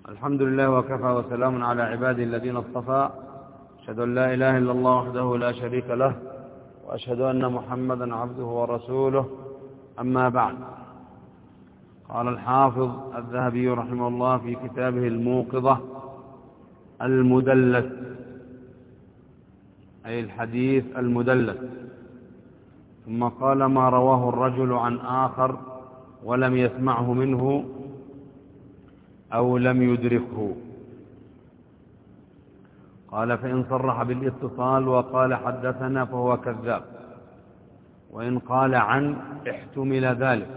الحمد لله وكفى وسلام على عباده الذين اصطفى. أشهد أن لا إله إلا الله وحده لا شريك له، وأشهد أن محمدا عبده ورسوله. أما بعد، قال الحافظ الذهبي رحمه الله في كتابه الموقظة: المدلس، أي الحديث المدلس. ثم قال: ما رواه الرجل عن آخر ولم يسمعه منه أو لم يدركه. قال: فإن صرح بالاتصال وقال حدثنا فهو كذاب، وإن قال عن احتمل ذلك،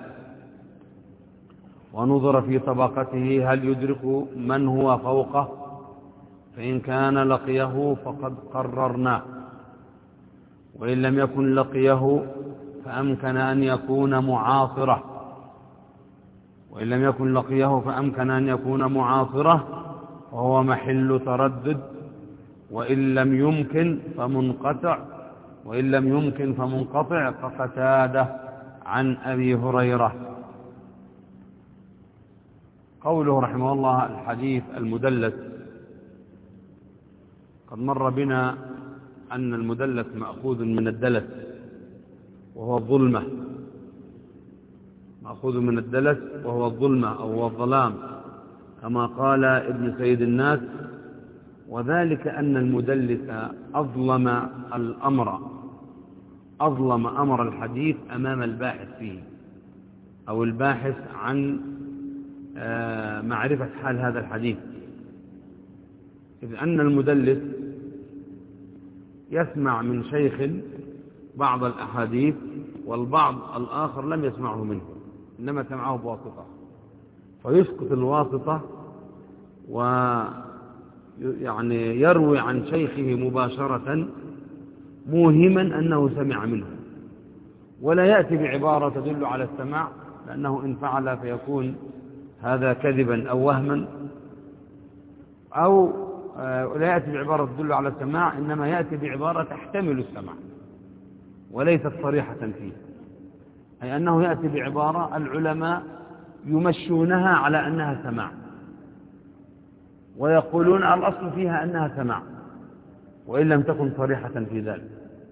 ونظر في طبقته هل يدرك من هو فوقه، فإن كان لقيه فقد قررناه، وإن لم يكن لقيه فأمكن أن يكون معاصره، وإن لم يكن لقيه فأمكن أن يكون معاصره وهو محل تردد، وإن لم يمكن فمنقطع كقتادة عن أبي هريرة. قوله رحمه الله: الحديث المدلس. قد مر بنا أن المدلس مأخوذ من الدلس وهو الظلمة، مأخوذ من الدلس وهو الظلمة أو هو الظلام، كما قال ابن سيد الناس: وذلك أن المدلس أظلم أمر الحديث أمام الباحث فيه، أو الباحث عن معرفة حال هذا الحديث، إذ أن المدلس يسمع من شيخ بعض الأحاديث والبعض الآخر لم يسمعه منه، إنما سمعه بواسطة، فيسقط الواسطة ويعني يروي عن شيخه مباشرة موهما أنه سمع منه، ولا يأتي بعبارة تدل على السماع، لأنه إن فعل فيكون هذا كذبا أو وهما، أو لا يأتي بعبارة تدل على السماع، إنما يأتي بعبارة تحتمل السماع وليست صريحة فيه، أي أنه يأتي بعبارة العلماء يمشونها على أنها سماع، ويقولون الأصل فيها أنها سماع وإن لم تكن صريحة في ذلك.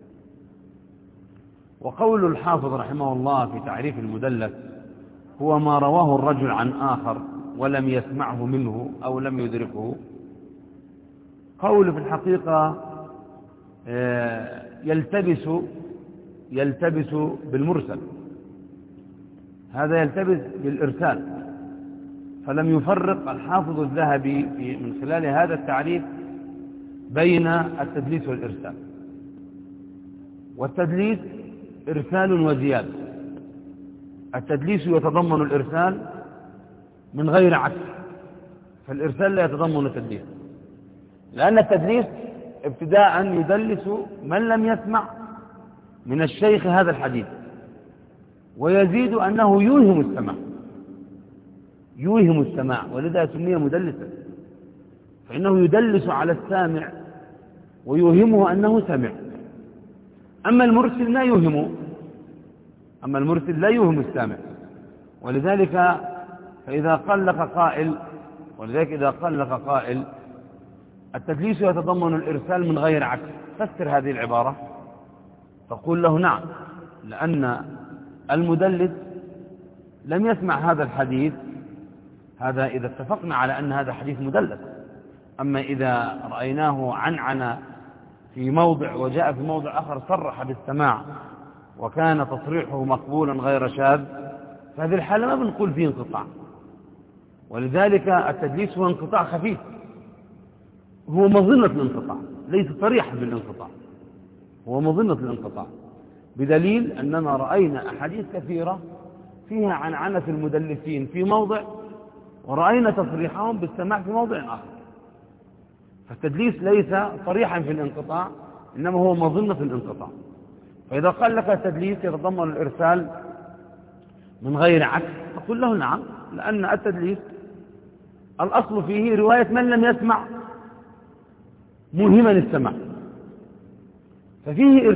وقول الحافظ رحمه الله في تعريف المدلس: هو ما رواه الرجل عن آخر ولم يسمعه منه أو لم يدركه. قول في الحقيقة يلتبس بالمرسل، هذا يلتبس بالإرسال، فلم يفرق الحافظ الذهبي من خلال هذا التعريف بين التدليس والإرسال. والتدليس إرسال وزيادة، التدليس يتضمن الإرسال من غير عكس، فالإرسال لا يتضمن التدليس، لأن التدليس ابتداء يدلس من لم يسمع من الشيخ هذا الحديث، ويزيد أنه يوهم السماع، ولذا سمي مدلسا، فإنه يدلس على السامع ويوهمه أنه سمع. أما المرسل لا يوهم السامع، ولذلك إذا قال قائل التدليس يتضمن الإرسال من غير عكس، فسر هذه العبارة، تقول له: نعم، لأن المدلس لم يسمع هذا الحديث، هذا إذا اتفقنا على أن هذا حديث مدلس. أما إذا رأيناه عنعن في موضع وجاء في موضع آخر صرح بالسماع وكان تصريحه مقبولا غير شاذ، فهذه الحالة ما بنقول فيه انقطاع. ولذلك التدليس هو انقطاع خفيف، هو مظنة الانقطاع، ليس صريحا بالانقطاع، هو مظنة الانقطاع، بدليل أننا رأينا أحاديث كثيرة فيها عنعنة المدلسين في موضع، ورأينا تصريحهم بالسماع في موضع آخر. فالتدليس ليس صريحا في الانقطاع، إنما هو مظنة الانقطاع. فإذا قال لك التدليس يتضمن الإرسال من غير عكس، أقول له: نعم، لأن التدليس الأصل فيه رواية من لم يسمع موهما السماع، ففيه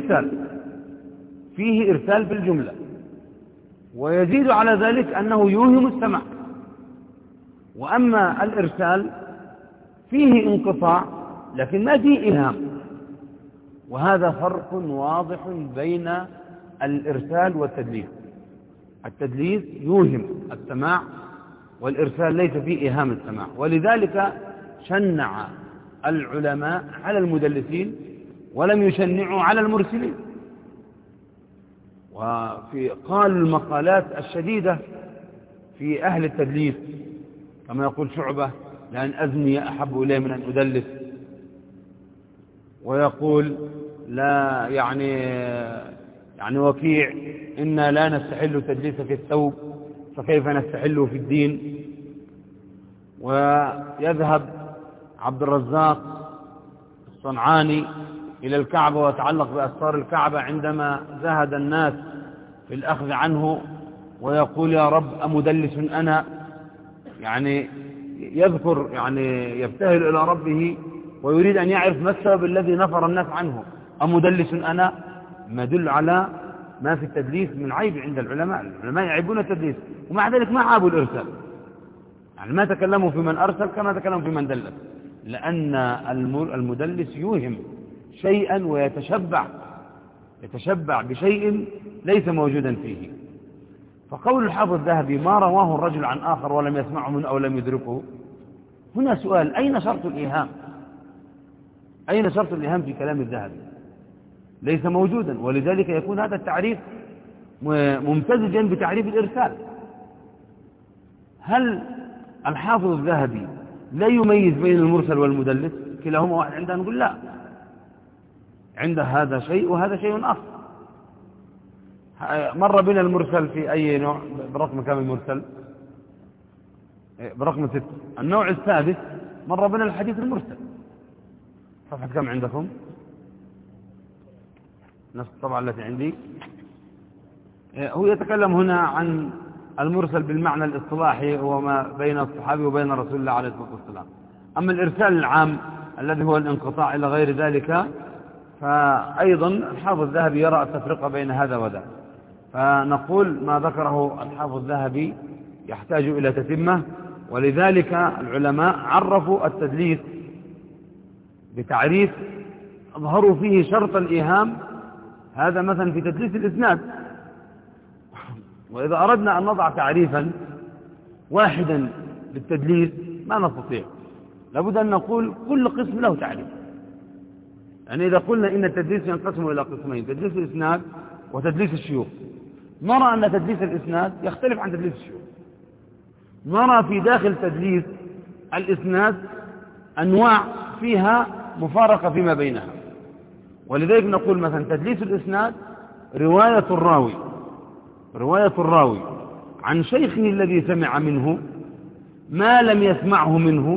إرسال بالجملة، ويزيد على ذلك أنه يوهم السماع، وأما الإرسال فيه انقطاع لكن ما فيه إيهام، وهذا فرق واضح بين الإرسال والتدليس. التدليس يوهم السماع، والإرسال ليس فيه إيهام السماع، ولذلك شنع العلماء على المدلسين ولم يشنعوا على المرسلين. قالوا المقالات الشديدة في أهل التدليس كما يقول شعبة: لأن أزني أحب إليه من أن أدلس. ويقول لا يعني وكيع: إنا لا نستحل تدليس في الثوب فكيف نستحله في الدين. ويذهب عبد الرزاق الصنعاني إلى الكعبة ويتعلق بأسفار الكعبة عندما زهد الناس في الأخذ عنه، ويقول: يا رب أمدلس أنا؟ يعني يذكر، يعني يبتهل إلى ربه ويريد أن يعرف ما السبب الذي نفر الناس عنه. أمدلس أنا؟ ما يدل على ما في التدليس من عيب عند العلماء. العلماء يعيبون التدليس، ومع ذلك ما عابوا الإرسال، يعني ما تكلموا في من أرسل كما تكلموا في من دلس، لأن المدلس يوهم شيئا ويتشبع بشيء ليس موجودا فيه. فقول الحافظ الذهبي: ما رواه الرجل عن آخر ولم يسمعه منه أو لم يدركه، هنا سؤال: أين شرط الإيهام؟ أين شرط الإيهام في كلام الذهبي؟ ليس موجودا، ولذلك يكون هذا التعريف ممتزجا بتعريف الإرسال. هل الحافظ الذهبي لا يميز بين المرسل والمدلس؟ كلاهما واحد عندنا؟ نقول لا، عنده هذا شيء وهذا شيء آخر. مر بنا المرسل في أي نوع؟ برقم كم المرسل؟ برقم 6. النوع السادس مر بنا الحديث المرسل. صفحة كم عندكم؟ نفس الطبعة التي عندي. هو يتكلم هنا عن المرسل بالمعنى الاصطلاحي، هو ما بين الصحابي وبين رسول الله عليه الصلاة والسلام. أما الإرسال العام الذي هو الانقطاع إلى غير ذلك، فأيضا الحافظ الذهبي يرى التفرقة بين هذا وذا. فنقول ما ذكره الحافظ الذهبي يحتاج إلى تتمة، ولذلك العلماء عرفوا التدليس بتعريف أظهروا فيه شرط الإيهام. هذا مثلا في تدليس الإسناد. وإذا أردنا أن نضع تعريفا واحدا للتدليس ما نستطيع، لابد أن نقول كل قسم له تعريف. يعني إذا قلنا إن التدليس ينقسم إلى قسمين: تدليس الإسناد وتدليس الشيوخ، نرى أن تدليس الإسناد يختلف عن تدليس الشيوخ. نرى في داخل تدليس الإسناد أنواع فيها مفارقة فيما بينها، ولذلك نقول مثلا تدليس الإسناد رواية الراوي عن شيخه الذي سمع منه ما لم يسمعه منه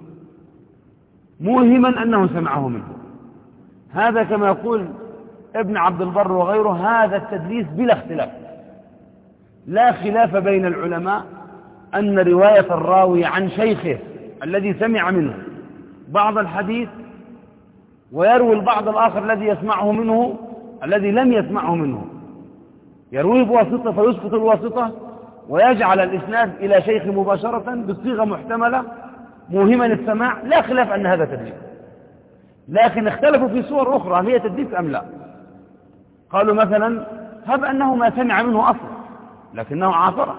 موهما أنه سمعه منه. هذا كما يقول ابن عبد البر وغيره: هذا التدليس بلا اختلاف، لا خلاف بين العلماء أن رواية الراوي عن شيخه الذي سمع منه بعض الحديث ويروي البعض الآخر الذي يسمعه منه الذي لم يسمعه منه، يروي بواسطة فيسقط الواسطة ويجعل الإسناد إلى شيخ مباشرة بالصيغة محتملة موهما السماع، لا خلاف أن هذا تدليس. لكن اختلفوا في صور أخرى: هي تدليس أم لا؟ قالوا مثلا: هب أنه ما سمع منه أصلا لكنه عاصره،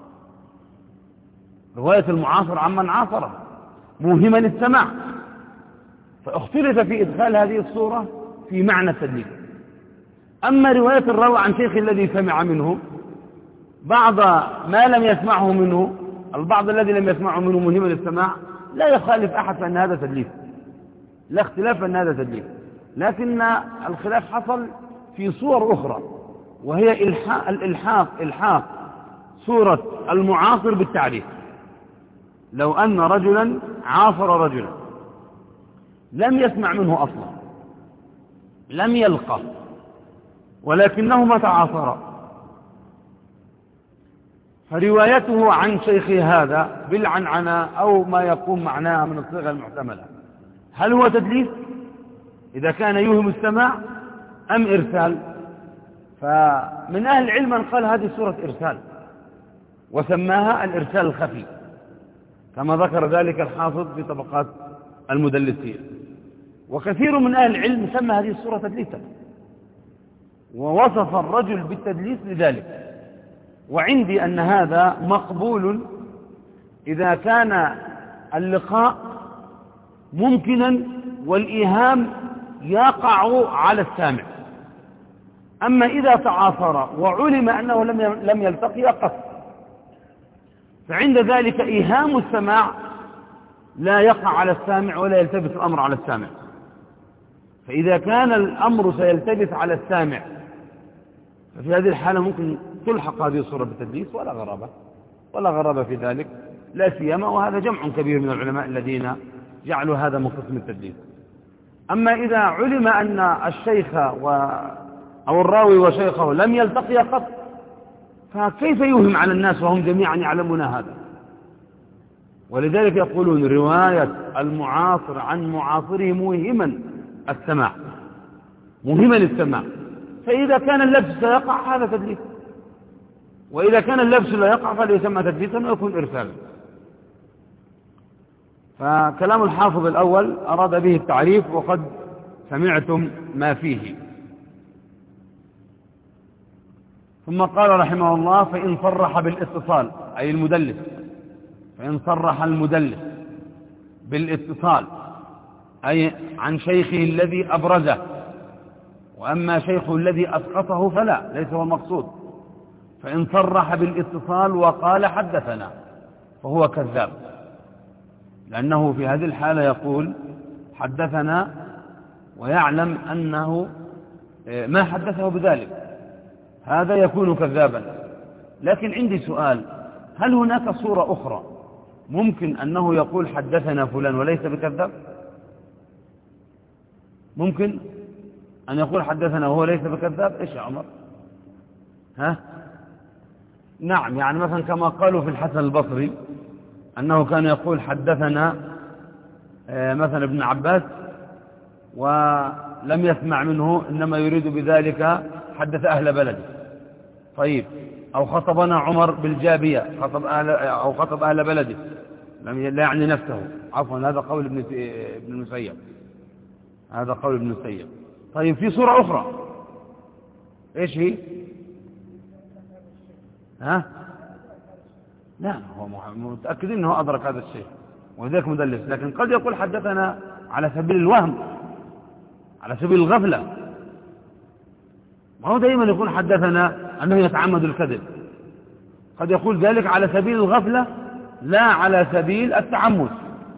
رواية المعاصر عمن عاصره موهما السماع. فاختلف في إدخال هذه الصورة في معنى التدليس. أما رواية الراوي عن شيخ الذي سمع منه بعض ما لم يسمعه منه، البعض الذي لم يسمعه منه موهما السماع، لا يخالف أحد أن هذا تدليس، لا اختلاف أن هذا تدليس. لكن الخلاف حصل في صور أخرى، وهي الإلحاق صورة المعاصر بالتعريف. لو أن رجلا عاصر رجلا لم يسمع منه أصلا، لم يلقى، ولكنهما تعاصرا، فروايته عن شيخ هذا بالعنعنة أو ما يقوم معناها من الصيغة المحتملة، هل هو تدليس إذا كان يوهم السماع أم إرسال؟ فمن أهل العلم من قال هذه صورة إرسال وسماها الإرسال الخفي، كما ذكر ذلك الحافظ في طبقات المدلسين. وكثير من أهل العلم سمى هذه الصورة تدليسا، ووصف الرجل بالتدليس لذلك. وعندي أن هذا مقبول إذا كان اللقاء ممكنا والإيهام يقع على السامع. أما إذا تعاصر وعلم أنه لم يلتقي قط، فعند ذلك إيهام السماع لا يقع على السامع ولا يلتبس الأمر على السامع. فإذا كان الأمر سيلتبس على السامع ففي هذه الحالة ممكن تلحق هذه الصورة بالتدليس ولا غرابة في ذلك، لا سيما وهذا جمع كبير من العلماء الذين جعلوا هذا من قسم التدليس. أما إذا علم أن الشيخ أو الراوي وشيخه لم يلتقيا قط، فكيف يوهم على الناس وهم جميعا يعلمون هذا؟ ولذلك يقولون رواية المعاصر عن معاصره موهما السماع، موهما السماع. فإذا كان اللبس سيقع هذا تدليس، وإذا كان اللبس لا يقع فليسمى تدليسا ويكون إرسالا. فكلام الحافظ الأول أراد به التعريف، وقد سمعتم ما فيه. ثم قال رحمه الله: فإن صرح بالاتصال، أي المدلس، فإن صرح المدلس بالاتصال أي عن شيخه الذي أبرزه، وأما شيخه الذي أسقطه فلا، ليس هو المقصود. فإن صرح بالاتصال وقال حدثنا فهو كذاب، لأنه في هذه الحالة يقول حدثنا ويعلم أنه ما حدثه بذلك، هذا يكون كذابا. لكن عندي سؤال: هل هناك صورة أخرى ممكن أنه يقول حدثنا فلان وليس بكذاب؟ ممكن أن يقول حدثنا وهو ليس بكذاب؟ إيش يا عمر؟ نعم، يعني مثلا كما قالوا في الحسن البصري أنه كان يقول حدثنا مثلا ابن عباس ولم يسمع منه، إنما يريد بذلك حدث أهل بلده. طيب، أو خطبنا عمر بالجابية، خطب أهل بلده، لا يعني نفسه، عفوا، هذا قول ابن المسيب، هذا قول ابن المسيب. طيب، في صورة أخرى، إيش هي؟ لا، هو متأكدين أنه أدرك هذا الشيء وذلك مدلس، لكن قد يقول حدثنا على سبيل الوهم، على سبيل الغفلة. ما هو دائما يقول حدثنا أنه يتعمد الكذب، قد يقول ذلك على سبيل الغفلة لا على سبيل التعمد.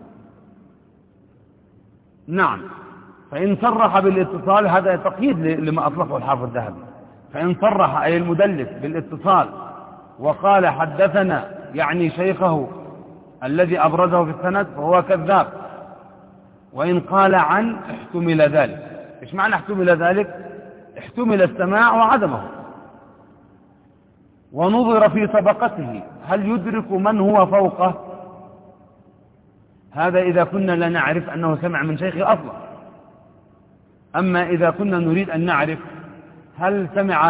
نعم. فإن صرح بالاتصال، هذا تقييد لما أطلقه الحافظ الذهبي. فإن صرح أي المدلس بالاتصال وقال حدثنا، يعني شيخه الذي أبرزه في السند، فهو كذاب. وإن قال عن، احتمل ذلك. إيش معنى احتمل ذلك؟ احتمل السماع وعدمه، ونظر في طبقته هل يدرك من هو فوقه. هذا إذا كنا لا نعرف أنه سمع من شيخه أصلا. أما إذا كنا نريد أن نعرف هل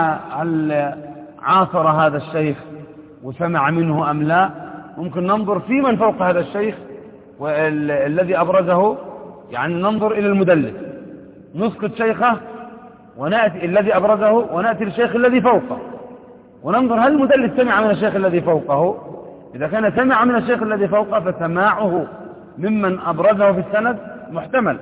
عاصر هذا الشيخ وسمع منه أم لا، ممكن ننظر في من فوق هذا الشيخ والذي أبرزه، يعني ننظر إلى المدلس، نسقط شيخه ونأتي الذي أبرزه ونأتي للشيخ الذي فوقه، وننظر هل المدلس سمع من الشيخ الذي فوقه. إذا كان سمع من الشيخ الذي فوقه فسماعه ممن أبرزه في السند محتمل.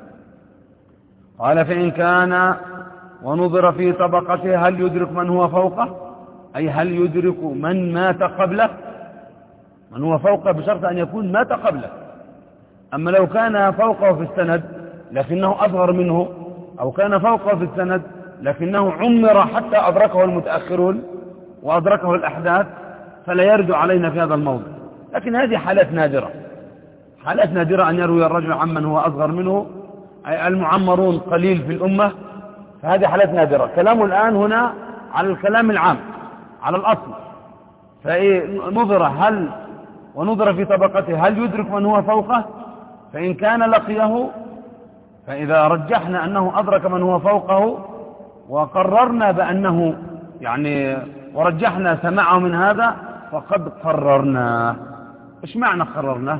قال: فإن كان ونظر في طبقته هل يدرك من هو فوقه، أي هل يدرك من مات قبله، من هو فوقه بشرط أن يكون مات قبله. أما لو كان فوقه في السند لكنه أصغر منه، أو كان فوقه في السند لكنه عمر حتى أدركه المتأخرون وأدركه الأحداث، فلا يرجع علينا في هذا الموضوع. لكن هذه حالات نادرة، حالات نادرة أن يروي الرجل عمن هو أصغر منه، أي المعمرون قليل في الأمة، فهذه حالات نادرة. كلامه الآن هنا على الكلام العام، على الأصل. فنظر ونظر في طبقته هل يدرك من هو فوقه، فإن كان لقيه، فإذا رجحنا أنه أدرك من هو فوقه وقررنا بأنه ورجحنا سماعه من هذا، فقد قررنا إيش معنى قررناه؟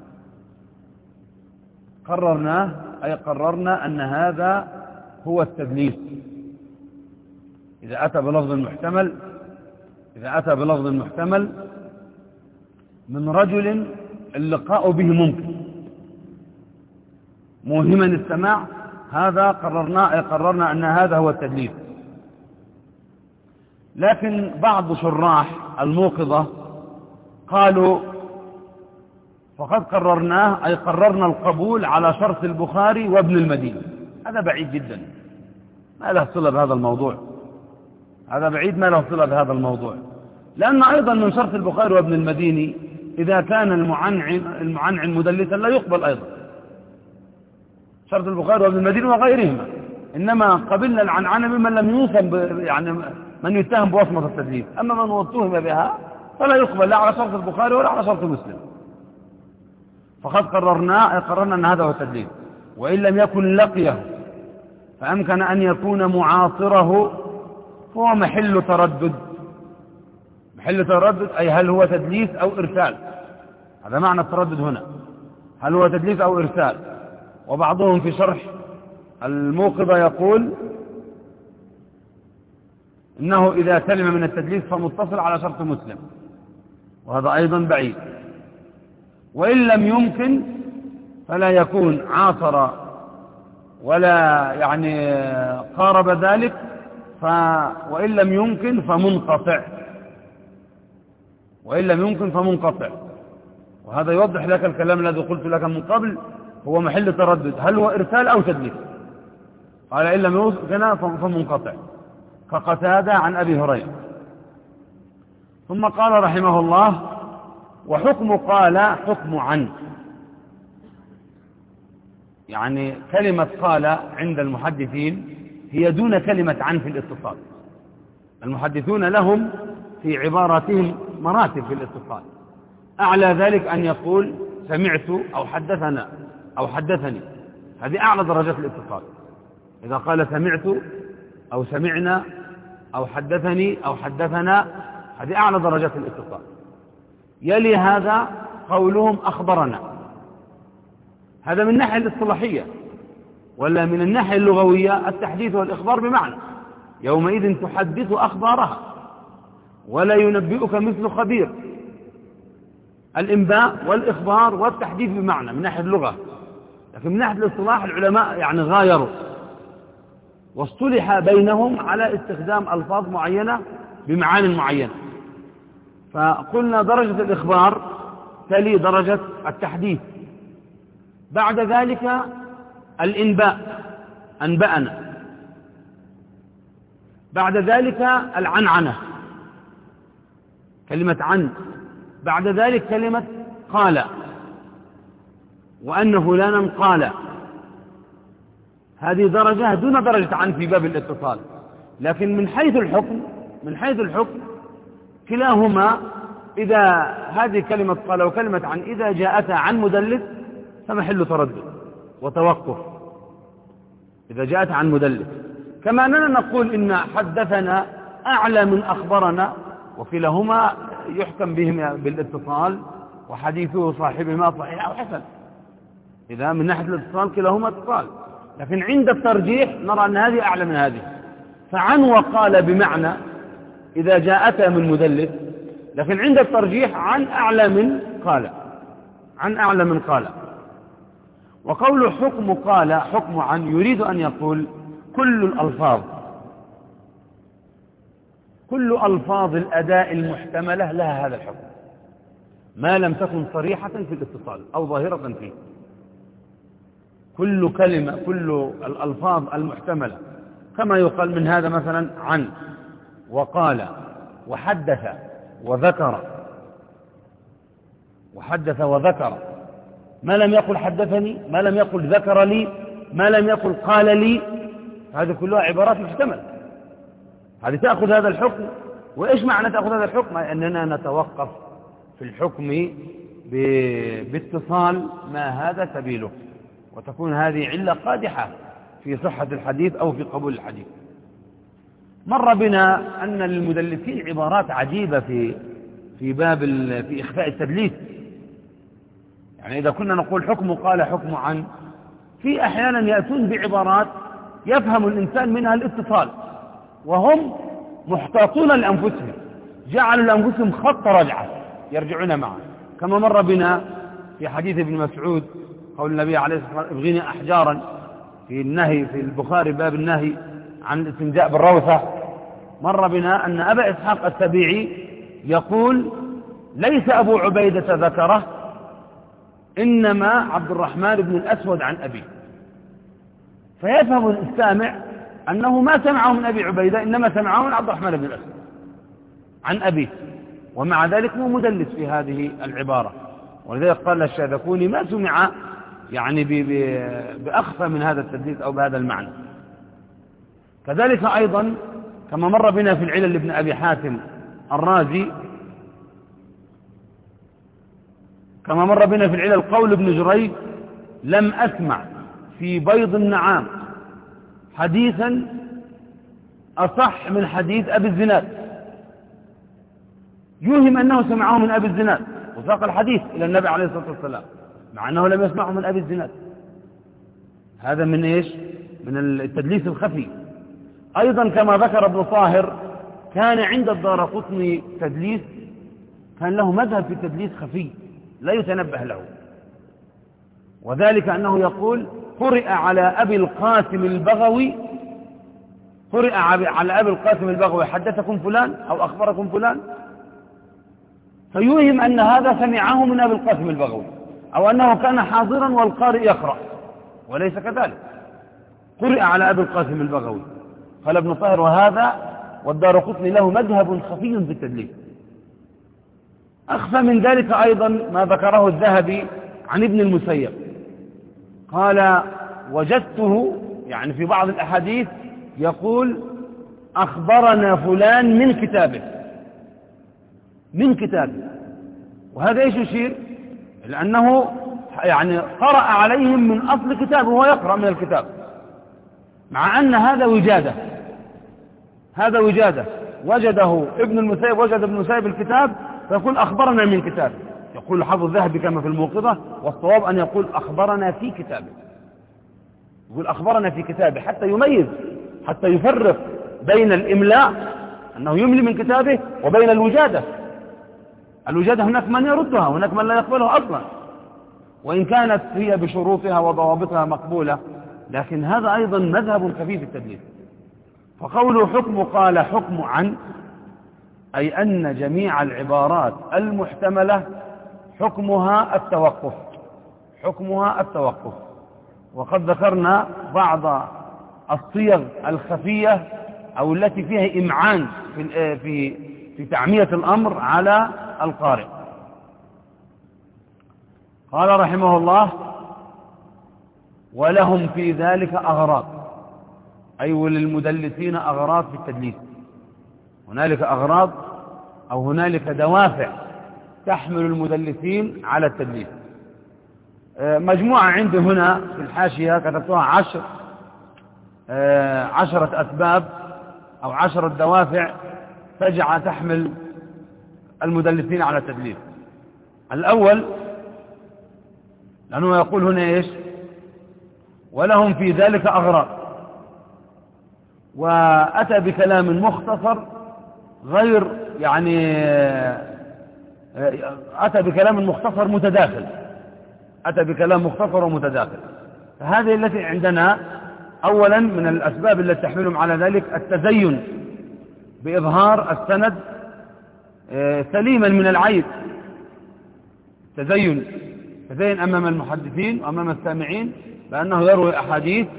قررناه أي قررنا أن هذا هو التدليس. إذا أتى بلفظ محتمل من رجل اللقاء به ممكن موهما السماع، هذا قررنا أن هذا هو التدليس. لكن بعض شراح الموقظة قالوا فقد قررناه أي قررنا القبول على شرط البخاري وابن المديني. هذا بعيد جدا، ما له صلة بهذا الموضوع، هذا بعيد ما له صلة بهذا الموضوع، لأن أيضا من شرط البخاري وابن المديني إذا كان المعنعن مدلسا لا يقبل أيضا، شرط البخاري وابن المديني وغيرهما، إنما قبلنا العنعنة ممن لم يوسم يعني من يتهم بوصمة التدليس، أما من اتهم بها فلا يقبل لا على شرط البخاري ولا على شرط مسلم. فقد قررنا أن هذا هو التدليس، وإن لم يكن لقيه فأمكن أن يكون معاصره فهو محل تردد. أي هل هو تدليس أو إرسال، هذا معنى التردد هنا، هل هو تدليس أو إرسال. وبعضهم في شرح الموقظة يقول إنه إذا سلم من التدليس فمتصل على شرط مسلم، وهذا أيضا بعيد. وإن لم يمكن فلا يكون عاصر ولا يعني قارب ذلك، وإن لم يمكن فمنقطع. وهذا يوضح لك الكلام الذي قلت لك من قبل، هو محل تردد، هل هو إرسال أو تدليس؟ قال إن لم يمكن فمنقطع، كقتادة عن أبي هريرة. ثم قال رحمه الله: وحكم قال حكم عن. يعني كلمة قال عند المحدثين هي دون كلمة عن في الاتصال. المحدثون لهم في عباراتهم مراتب في الاتصال، أعلى ذلك أن يقول سمعت أو حدثنا أو حدثني، هذه أعلى درجات الاتصال. إذا قال سمعت أو سمعنا أو حدثني أو حدثنا، هذه أعلى درجات الاتصال. يلي هذا قولهم أخبرنا، هذا من الناحية الاصطلاحية، ولا من الناحية اللغوية التحديث والإخبار بمعنى يومئذ تحدث أخبارها ولا ينبئك مثل خبير. الإنباء والإخبار والتحديث بمعنى من ناحية اللغة، لكن من ناحية الاصطلاح العلماء يعني غايروا واصطلح بينهم على استخدام ألفاظ معينة بمعان معينة. فقلنا درجة الإخبار تلي درجة التحديث، بعد ذلك الإنباء أنبأنا، بعد ذلك العنعنة كلمة عن، بعد ذلك كلمة قال، وأن فلانا قال. هذه درجة دون درجة عن في باب الاتصال. لكن من حيث الحكم كلاهما، إذا هذه كلمة قال وكلمة عن إذا جاءتا عن مدلس فمحل تردد وتوقف، إذا جاءت عن مدلس. كما أننا نقول إن حدثنا أعلى من أخبرنا، وكلاهما يحكم بهم بالاتصال، وحديثه صاحبهما صحيح أو حسن. إذا من ناحية الاتصال كلاهما اتصال، لكن عند الترجيح نرى أن هذه أعلى من هذه. فعن وقال بمعنى إذا جاءتا من مدلس، لكن عند الترجيح عن أعلى من قال. وقول حكم قال حكم عن يريد أن يقول كل ألفاظ الأداء المحتملة لها هذا الحكم، ما لم تكن صريحة في الاتصال أو ظاهرة فيه. كل كلمة، كل الألفاظ المحتملة، كما يقال من هذا مثلا عن وقال وحدث وذكر، ما لم يقل حدثني، ما لم يقل ذكر لي، ما لم يقل قال لي، هذه كلها عبارات محتملة. هذه تأخذ هذا الحكم. وإيش معنى تأخذ هذا الحكم؟ أننا نتوقف في الحكم باتصال ما هذا سبيله، وتكون هذه علة قادحة في صحة الحديث أو في قبول الحديث. مر بنا أن للمدلسين عبارات عجيبة في باب في إخفاء التدليس. يعني إذا كنا نقول حكم قال حكم عن، في أحيانا يأتون بعبارات يفهم الإنسان منها الاتصال، وهم محتاطون لأنفسهم، جعلوا لأنفسهم خط رجعة يرجعون معه، كما مر بنا في حديث ابن مسعود قول النبي عليه الصلاة والسلام ابغيني أحجارا في النهي في البخاري باب النهي عن الاستنجاء بالروثة. مر بنا أن أبا إسحاق السبيعي يقول ليس أبو عبيدة ذكره، إنما عبد الرحمن بن الأسود عن أبيه، فيفهم السامع أنه ما سمعه من أبي عبيدة، إنما سمعه من عبد الرحمن بن الأسود عن أبيه، ومع ذلك هو مدلس في هذه العبارة. ولذلك قال الشاذكوني ما سمع يعني بأخفى من هذا التدليس أو بهذا المعنى. كذلك أيضا كما مر بنا في العلل لابن أبي حاتم الرازي، كما مر بنا في العلل قول ابن جريج لم أسمع في بيض النعام حديثا أصح من حديث أبي الزناد، يوهم أنه سمعه من أبي الزناد وساق الحديث إلى النبي عليه الصلاة والسلام مع أنه لم يسمعه من أبي الزناد. هذا من إيش؟ من التدليس الخفي. أيضا كما ذكر ابن طاهر كان عند الدارقطني تدليس، كان له مذهب في التدليس خفي لا يتنبه له، وذلك أنه يقول قرئ على أبي القاسم البغوي حدثكم فلان أو أخبركم فلان، فيوهم أن هذا سمعه من أبي القاسم البغوي أو أنه كان حاضرا والقارئ يقرأ، وليس كذلك، قرئ على أبي القاسم البغوي. قال ابن طاهر وهذا والدارقطني له مذهب خفي في التدليس. أخفى من ذلك أيضا ما ذكره الذهبي عن ابن المسيب، قال وجدته يعني في بعض الأحاديث يقول أخبرنا فلان من كتابه، وهذا إيش يشير؟ لأنه يعني قرأ عليهم من أصل كتابه وهو يقرأ من الكتاب، مع أن هذا وجادة وجده ابن المسيب، وجد ابن المسيب الكتاب فيقول أخبرنا من كتابه. يقول حافظ الذهبي كما في الموقظة والصواب أن يقول أخبرنا في كتابه، يقول أخبرنا في كتابه حتى يميز، حتى يفرق بين الإملاء أنه يملي من كتابه وبين الوجادة هناك من يردها وهناك من لا يقبلها أصلا، وإن كانت هي بشروطها وضوابطها مقبولة، لكن هذا أيضا مذهب خفيف التدليس. فقوله حكم قال حكم عن، أي أن جميع العبارات المحتملة حكمها التوقف. وقد ذكرنا بعض الصيغ الخفية أو التي فيها إمعان في تعمية الأمر على القارئ. قال رحمه الله ولهم في ذلك أغراض، أي وللمدلسين أغراض في التدليس، هنالك أغراض أو هنالك دوافع تحمل المدلسين على التدليس. مجموعة عندي هنا في الحاشية كتبتها 10 أسباب أو 10 دوافع تحمل المدلسين على التدليس. الأول لأنه يقول هنا إيش؟ ولهم في ذلك أغراض، وأتى بكلام مختصر غير يعني أتى بكلام مختصر متداخل. فهذه التي عندنا أولا من الأسباب التي تحملهم على ذلك التزين بإظهار السند سليما من العيب، تزين أمام المحدثين وأمام السامعين بأنه يروي أحاديث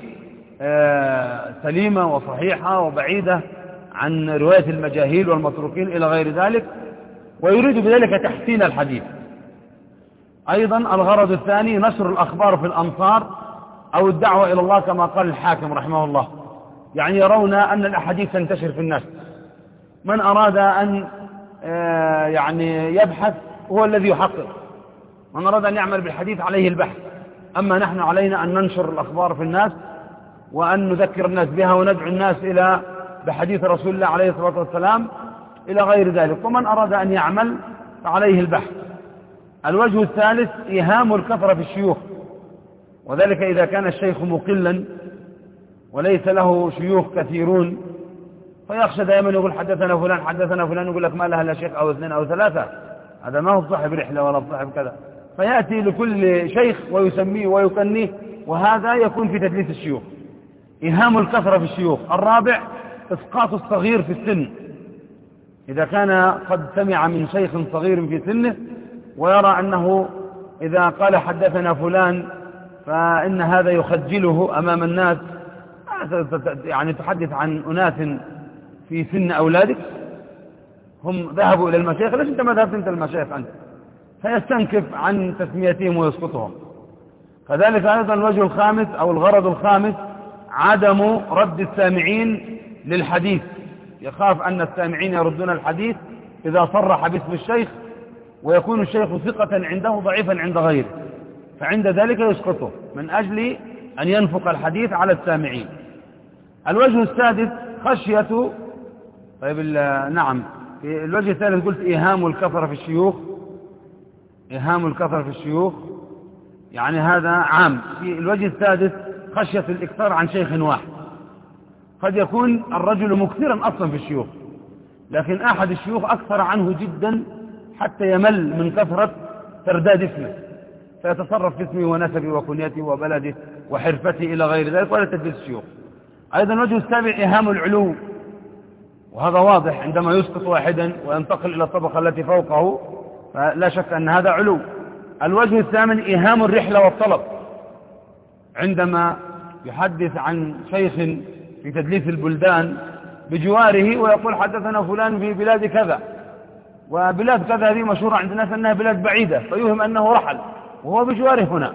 سليمة وصحيحة وبعيدة عن رواية المجاهيل والمتروكين إلى غير ذلك، ويريد بذلك تحسين الحديث. أيضا الغرض الثاني نشر الأخبار في الأمصار أو الدعوة إلى الله كما قال الحاكم رحمه الله، يعني يرون أن الأحاديث تنتشر في الناس، من أراد أن يعني يبحث هو الذي يحقق، من أراد أن يعمل بالحديث عليه البحث، أما نحن علينا أن ننشر الأخبار في الناس وأن نذكر الناس بها وندعو الناس إلى بحديث رسول الله عليه الصلاة والسلام إلى غير ذلك، ومن أراد أن يعمل فعليه البحث. الوجه الثالث إيهام الكثرة في الشيوخ، وذلك إذا كان الشيخ مقلا وليس له شيوخ كثيرون، فيخشى دائما يقول حدثنا فلان حدثنا فلان، يقول لك ما لها لا شيخ أو اثنين أو ثلاثة، هذا ما هو صاحب رحلة ولا صاحب كذا، فيأتي لكل شيخ ويسميه ويكنيه، وهذا يكون في تدليس الشيوخ. إيهام الكثرة في الشيوخ. الرابع إسقاط الصغير في السن، إذا كان قد سمع من شيخ صغير في سنه ويرى أنه إذا قال حدثنا فلان فإن هذا يخجله أمام الناس، يعني تحدث عن أناس في سن أولادك هم ذهبوا إلى المشايخ، ليش أنت ما ذهبت أنت المشايخ أنت؟ فيستنكف عن تسميتهم ويسقطهم. كذلك أيضا الوجه الخامس أو الغرض الخامس عدم رد السامعين للحديث، يخاف أن السامعين يردون الحديث إذا صرح باسم الشيخ، ويكون الشيخ ثقة عنده ضعيفا عند غيره، فعند ذلك يسقطه من أجل أن ينفق الحديث على السامعين. الوجه السادس خشية، طيب نعم، في الوجه الثالث قلت إيهام الكثرة في الشيوخ، إيهام الكثرة في الشيوخ يعني هذا عام. في الوجه السادس خشية الإكثار عن شيخ واحد، قد يكون الرجل مكثرا أصلا في الشيوخ، لكن أحد الشيوخ أكثر عنه جدا حتى يمل من كثرة ترداد اسمه، فيتصرف في اسمه ونسبه وكنيته وبلده وحرفته إلى غير ذلك، ولا تدليس الشيوخ. أيضا الوجه السابع إيهام العلو، وهذا واضح عندما يسقط واحدا وينتقل إلى الطبقة التي فوقه، فلا شك أن هذا علو. الوجه الثامن إيهام الرحلة والطلب، عندما يحدث عن شيخ في تدليس البلدان بجواره ويقول حدثنا فلان في بلاد كذا، وبلاد كذا هذه مشهورة عند الناس أنها بلاد بعيدة، فيوهم أنه رحل وهو بجواره هنا.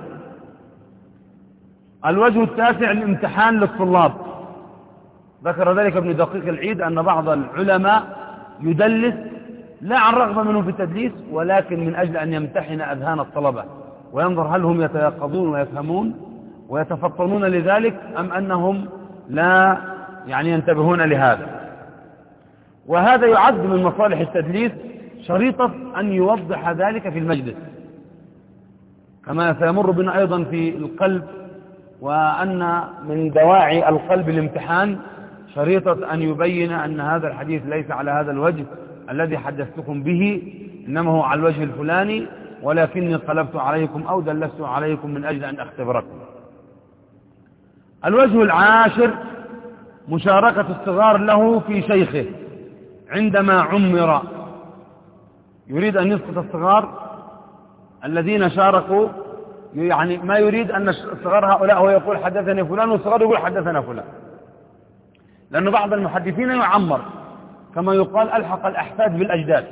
الوجه التاسع الامتحان للطلاب، ذكر ذلك ابن دقيق العيد أن بعض العلماء يدلس لا عن رغبة منهم في التدليس، ولكن من أجل أن يمتحن أذهان الطلبة وينظر هل هم يتيقظون ويفهمون ويتفطنون لذلك أم أنهم لا يعني ينتبهون لهذا. وهذا يعد من مصالح التدليس شريطة أن يوضح ذلك في المجلس، كما سيمر بنا أيضا في القلب، وأن من دواعي القلب الامتحان شريطة أن يبين أن هذا الحديث ليس على هذا الوجه الذي حدثتكم به، إنما هو على الوجه الفلاني، ولكني قلبت عليكم أو دلست عليكم من أجل أن أختبركم. الوجه العاشر مشاركة الصغار له في شيخه عندما عمر، يريد أن يسقط الصغار الذين شاركوا، يعني ما يريد أن الصغار هؤلاء هو يقول حدثني فلان والصغار يقول حدثنا فلان، لأن بعض المحدثين يعمر كما يقال ألحق الأحفاد بالأجداد،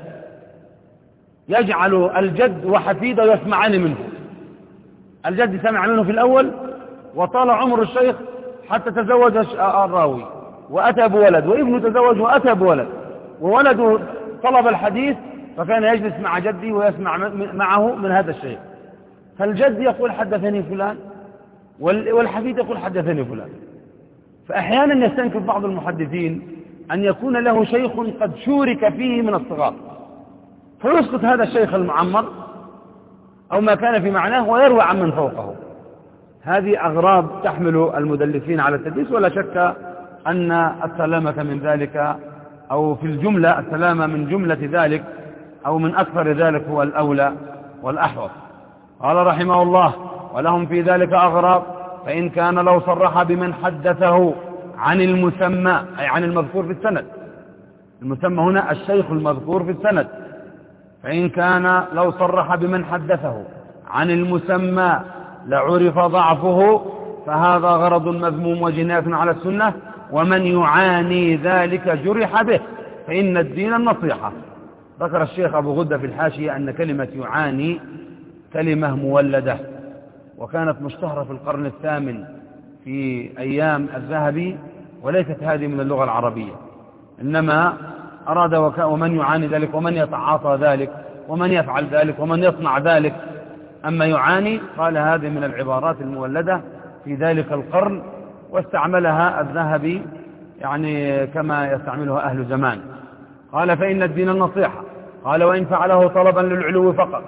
يجعل الجد وحفيده يسمعان منه، الجد سمع منه في الأول وطال عمر الشيخ حتى تزوج الراوي وأتى بولد، وابنه تزوج وأتى بولد، وولده طلب الحديث فكان يجلس مع جدي ويسمع معه من هذا الشيخ، فالجد يقول حدثني فلان والحفيد يقول حدثني فلان. فأحيانا يستنكف بعض المحدثين أن يكون له شيخ قد شورك فيه من الصغار، فيسقط هذا الشيخ المعمر أو ما كان في معناه ويروى عن من فوقه. هذه أغراض تحمل المدلسين على التدليس، ولا شك أن السلامة من ذلك، أو في الجملة السلامة من جملة ذلك أو من أكثر ذلك هو الأولى والأحوط. قال رحمه الله: ولهم في ذلك أغراض، فإن كان لو صرح بمن حدثه عن المسمى، أي عن المذكور في السند، المسمى هنا الشيخ المذكور في السند، فإن كان لو صرح بمن حدثه عن المسمى لعرف ضعفه، فهذا غرض مذموم وجناية على السنة، ومن يعاني ذلك جرح به، فإن الدين النصيحة. ذكر الشيخ أبو غدة في الحاشية أن كلمة يعاني كلمة مولدة، وكانت مشتهرة في القرن الثامن في أيام الذهبي، وليست هذه من اللغة العربية، إنما أراد ومن يعاني ذلك ومن يتعاطى ذلك ومن يفعل ذلك ومن يصنع ذلك. أما يعاني قال هذه من العبارات المولدة في ذلك القرن، واستعملها الذهبي يعني كما يستعملها أهل زمان. قال: فإن الدين النصيحة. قال: وإن فعله طلبا للعلو فقط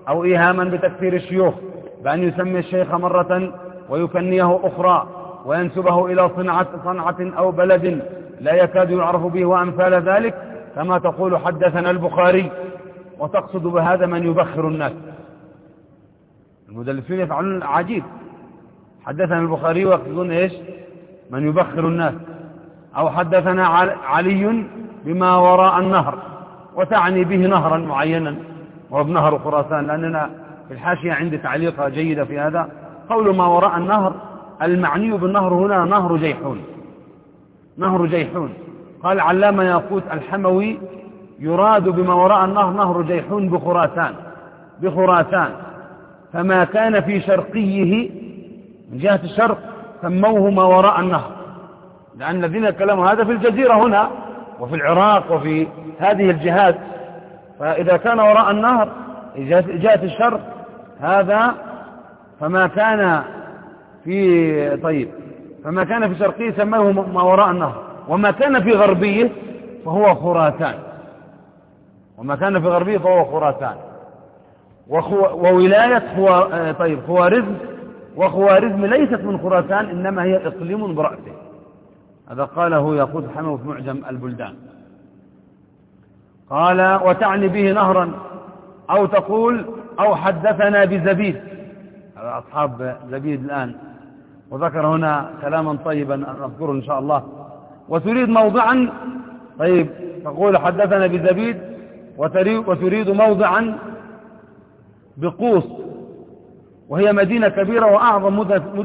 أو إيهاما بتكفير الشيوخ بأن يسمي الشيخ مرة ويكنيه أخرى وينسبه إلى صنعة أو بلد لا يكاد يعرف به وأمثال ذلك، كما تقول حدثنا البخاري وتقصد بهذا من يبخر الناس. المدلسين يفعلون عجيب، حدثنا البخاري ويقصدون إيش؟ من يبخر الناس. أو حدثنا علي بما وراء النهر، وتعني به نهرا معينا وهو بنهر خراسان، لأننا في الحاشية عندي تعليقة جيدة في هذا. قول ما وراء النهر، المعني بالنهر هنا نهر جيحون، نهر جيحون. قال علامة ياقوت الحموي يراد بما وراء النهر نهر جيحون بخراسان، فما كان في شرقيه من جهة الشرق سموه ما وراء النهر، لأن الذين كلموا هذا في الجزيرة هنا وفي العراق وفي هذه الجهات. فإذا كان وراء النهر جهة الشرق هذا فما كان في شرقيه سموه ما وراء النهر، وما كان في غربيه فهو خراسان، وولاية خوارزم، وخوارزم ليست من خراسان إنما هي إقليم برأسه. هذا قاله ياقوت الحموي في معجم البلدان. قال وتعني به نهرا، أو تقول أو حدثنا بزبيد، هذا أصحاب زبيد الآن، وذكر هنا كلاما طيبا نذكره إن شاء الله. وتريد موضعا، تقول حدثنا بزبيد وتريد موضعا بقوس، وهي مدينة كبيرة وأعظم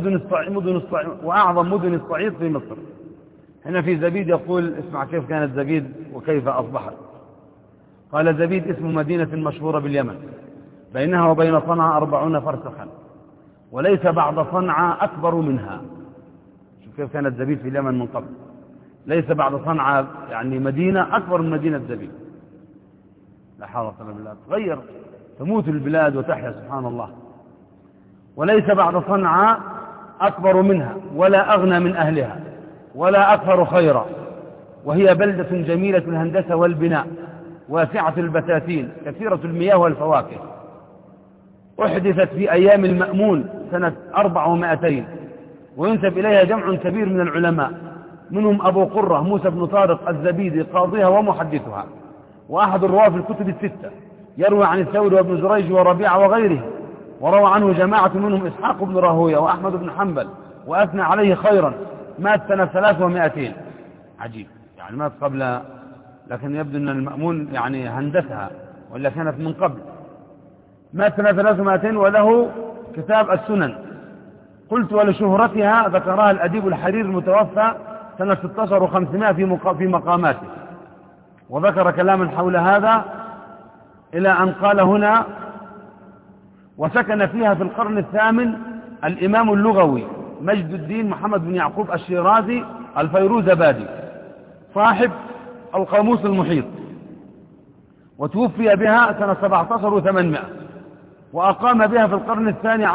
مدن الصعيد في مصر. هنا في زبيد يقول اسمع كيف كانت زبيد وكيف أصبحت. قال زبيد اسم مدينة مشهورة باليمن، بينها وبين صنعاء 40 فرسخا، وليس بعد صنعاء أكبر منها. شوف كيف كانت زبيد في اليمن من قبل، ليس بعد صنعاء يعني مدينة أكبر من مدينة زبيد. لا حول ولا قوة إلا بالله، تغير، تموت البلاد وتحيا سبحان الله. وليس بعد صنعاء أكبر منها ولا أغنى من أهلها ولا أكثر خيرا، وهي بلدة جميلة الهندسة والبناء، واسعة البساتين، كثيرة المياه والفواكه. أحدثت في أيام المأمون سنة 400، وينسب إليها جمع كبير من العلماء، منهم أبو قرة موسى بن طارق الزبيدي قاضيها ومحدثها، وأحد الرواة في الكتب الستة، يروي عن الثوري وابن جريج وربيعة وغيره، وروى عنه جماعة منهم إسحاق بن راهويه وأحمد بن حنبل، وأثنى عليه خيرا. مات سنة 300. عجيب، يعني مات قبل، لكن يبدو أن المأمون يعني هندسها ولا كانت من قبل. مات سنة 300 وله كتاب السنن. قلت ولشهرتها ذكرها الأديب الحرير المتوفى سنة 16 و500 في مقاماته، وذكر كلاما حول هذا إلى أن قال هنا وسكن فيها في القرن 8 الإمام اللغوي مجد الدين محمد بن يعقوب الشيرازي الفيروزبادي صاحب القاموس المحيط، وتوفي بها سنة 17 و800، وأقام بها في القرن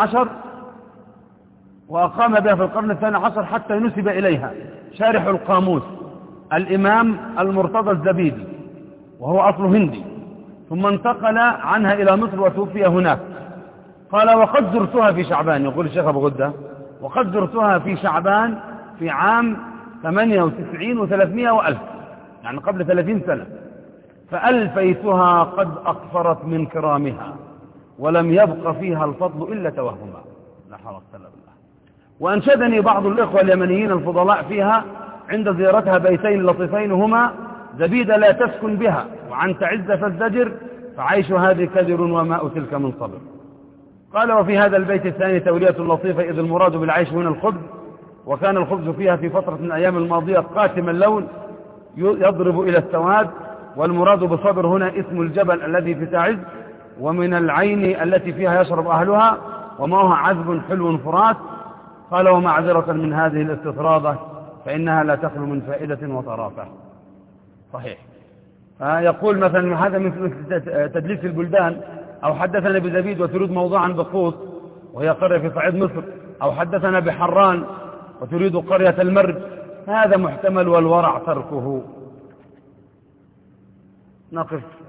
الثاني عشر حتى نسب إليها شارح القاموس الإمام المرتضى الزبيدي، وهو أصل هندي، ثم انتقل عنها إلى مصر وتوفي هناك. قال وقد زرتها في شعبان، يقول الشيخ أبو غدة، وقد زرتها في شعبان في عام 98 و300 وألف، يعني قبل 30 سنة، فألفيتها قد أقفرت من كرامها، ولم يبق فيها الفضل إلا توهما. لا حول ولا قوة إلا بالله. وأنشدني بعض الإخوة اليمنيين الفضلاء فيها عند زيارتها بيتين لطيفين هما: زبيد لا تسكن بها، وعن تعز فازدجر، فعيش هذه كدر وماء تلك من صبر. قال وفي هذا البيت الثاني تولية لطيفة، إذ المراد بالعيش هنا الخبز، وكان الخبز فيها في فترة من الأيام الماضية قاتم اللون يضرب إلى السواد، والمراد بصبر هنا اسم الجبل الذي في تعز، ومن العين التي فيها يشرب أهلها، وماها عذب حلو فرات. قال ومعذرة من هذه الاستطرادة فإنها لا تخلو من فائدة وطرافة. صحيح. يقول مثلا هذا من تدليس البلدان، أو حدثنا بزبيد وتريد موضوعا بقوس وهي قرية في صعيد مصر، أو حدثنا بحران وتريد قرية المرج، هذا محتمل والورع تركه. نقف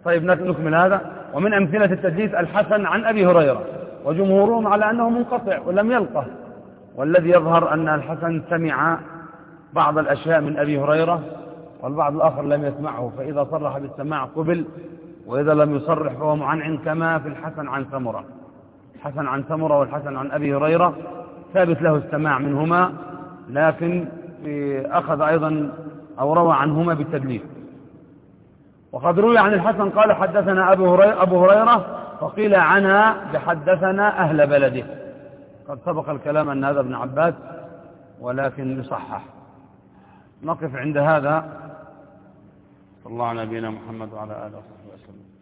طيب نكمل هذا. ومن أمثلة التدليس الحسن عن أبي هريرة، وجمهورهم على أنه منقطع ولم يلقه، والذي يظهر أن الحسن سمع بعض الأشياء من أبي هريرة والبعض الآخر لم يسمعه، فإذا صرح بالسماع قبل، وإذا لم يصرح فهو معنعن، كما في الحسن عن سمرة. الحسن عن سمرة والحسن عن أبي هريرة ثابت له السماع منهما، لكن أخذ أيضا أو روى عنهما بالتدليس. وقد روي عن الحسن قال حدثنا أبو هريرة، فقيل عنها بحدثنا أهل بلده. قد سبق الكلام أن هذا ابن عباس، ولكن يصحح. نقف عند هذا. صلى الله على نبينا محمد وعلى آله وصحبه وسلم.